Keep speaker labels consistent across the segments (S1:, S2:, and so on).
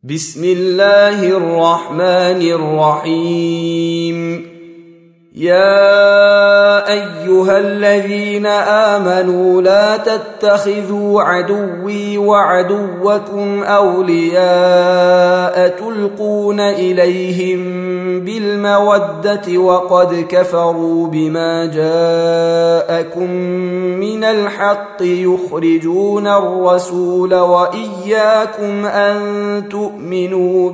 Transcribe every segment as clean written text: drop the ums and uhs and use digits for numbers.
S1: بسم الله الرحمن الرحيم. يا أيها الذين آمنوا لا تتخذوا عدوي وعدوكم أولياء تلقون إليهم بالمودة وقد كفروا بما جاءكم من الحق يخرجون الرسول وإياكم أن تؤمنوا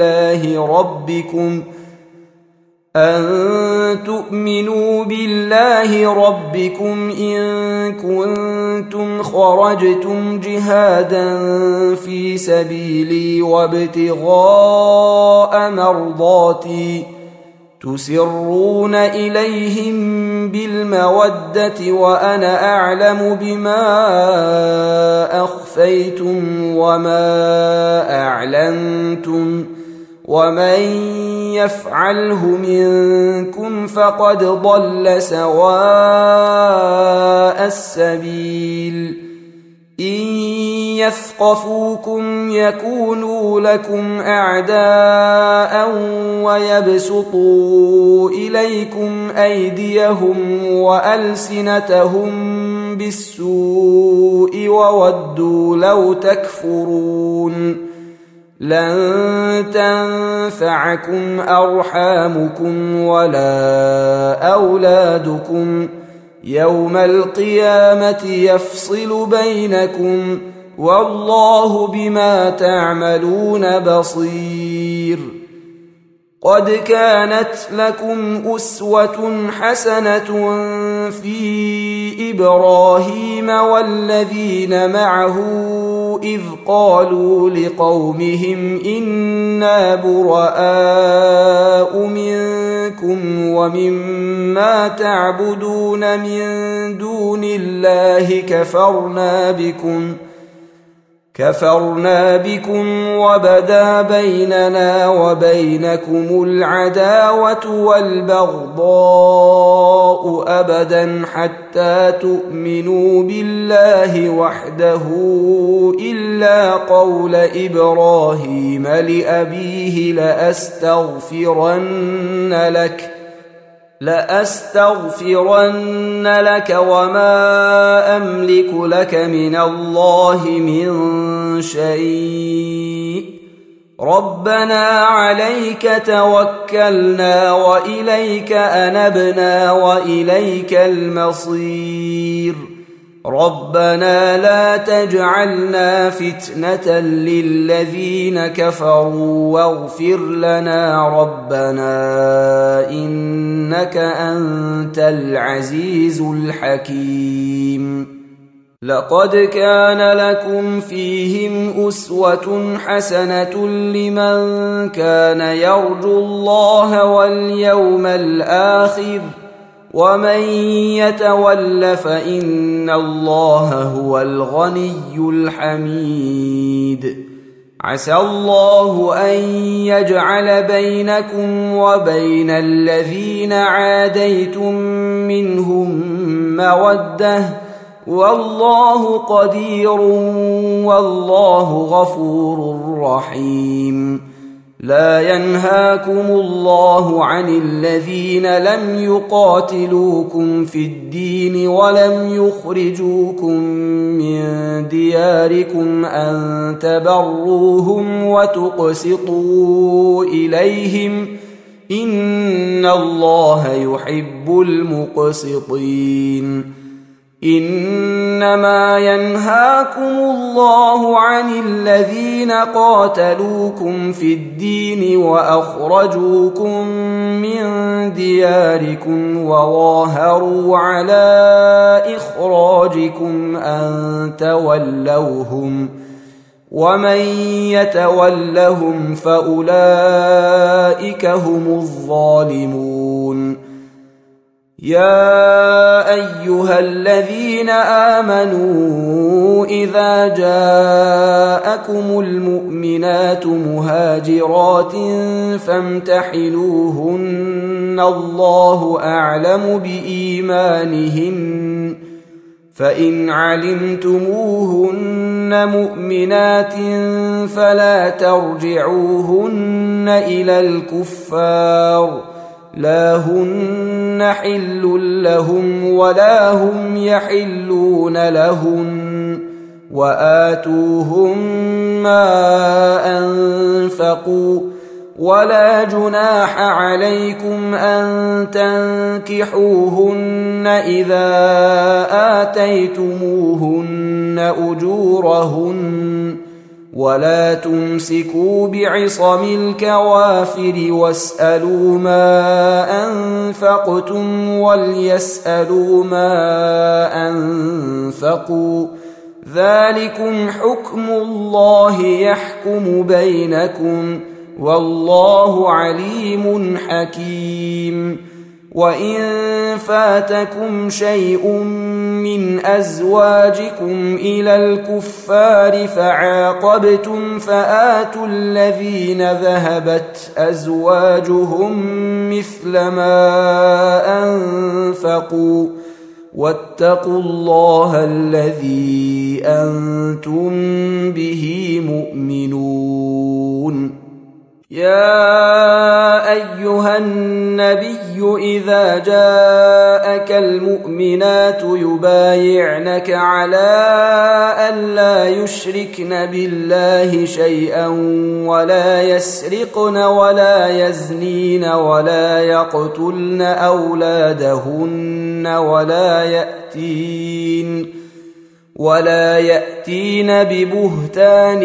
S1: بالله ربكم إن كنتم خرجتم جهادا في سبيلي وابتغاء مرضاتي تسرون إليهم بالمودة وأنا أعلم بما أخفيتم وما أعلنتم ومن يفعله منكم فقد ضل سواء السبيل. إن يثقفوكم يكونوا لكم أعداء ويبسطوا إليكم أيديهم وألسنتهم بالسوء وودوا لو تكفرون. لن تنفعكم أرحامكم ولا أولادكم يوم القيامة يفصل بينكم والله بما تعملون بصير. قد كانت لكم أسوة حسنة في إبراهيم والذين معه إذ قالوا لقومهم إنا براء منكم ومما تعبدون من دون الله كفرنا بكم وبدا بيننا وبينكم العداوة والبغضاء أبدا حتى تؤمنوا بالله وحده إلا قول إبراهيم لأبيه لأستغفرن لك وما أملك لك من الله من شيء ربنا عليك توكلنا وإليك أنبنا وإليك المصير. ربنا لا تجعلنا فتنة للذين كفروا واغفر لنا ربنا إنك أنت العزيز الحكيم. لقد كان لكم فيهم أسوة حسنة لمن كان يرجو الله واليوم الآخر ومن يتول فإن الله هو الغني الحميد. عسى الله أن يجعل بينكم وبين الذين عاديتم منهم مودة والله قدير والله غفور رحيم. لا ينهاكم الله عن الذين لم يقاتلوكم في الدين ولم يخرجوكم من دياركم أن تبروهم وتقسطوا إليهم إن الله يحب المقسطين. إنما ينهاكم الله عن الذين قاتلوكم في الدين وأخرجوكم من دياركم وظاهروا على إخراجكم أن تولوهم ومن يتولهم فأولئك هم الظالمون. يا أيها الذين آمنوا إذا جاءكم المؤمنات مهاجرات فامتحنوهن الله أعلم بإيمانهن فإن علمتموهن مؤمنات فلا ترجعوهن إلى الكفار، لا هن حل لهم ولا هم يحلون لهن، وآتوهم ما أنفقوا، ولا جناح عليكم أن تنكحوهن إذا آتيتموهن أجورهن، ولا تمسكوا بعصم الكوافر واسألوا ما أنفقتم وليسألوا ما أنفقوا، ذلكم حكم الله يحكم بينكم، والله عليم حكيم. وإن فاتكم شيء من أزواجكم إلى الكفار فعاقبتم فآتوا الذين ذهبت أزواجهم مثل ما أنفقوا، واتقوا الله الذي أنتم به مؤمنون. يا أيها النبي إذا جاءك المؤمنات يبايعنك على أن لا يشركن بالله شيئا ولا يسرقن ولا يزنين ولا يقتلن أولادهن ولا يأتين ببهتان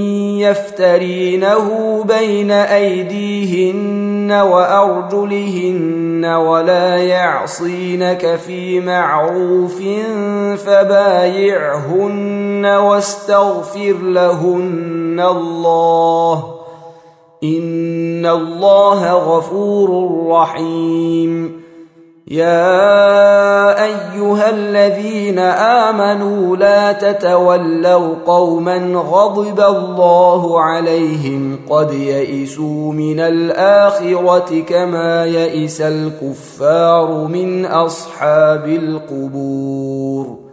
S1: يفترينه بين أيديهن وأرجلهن ولا يعصينك في معروف فبايعهن واستغفر لهن الله، إن الله غفور رحيم. يا أيها الذين آمنوا لا تتولوا قوما غضب الله عليهم قد يئسوا من الآخرة كما يئس الكفار من أصحاب القبور.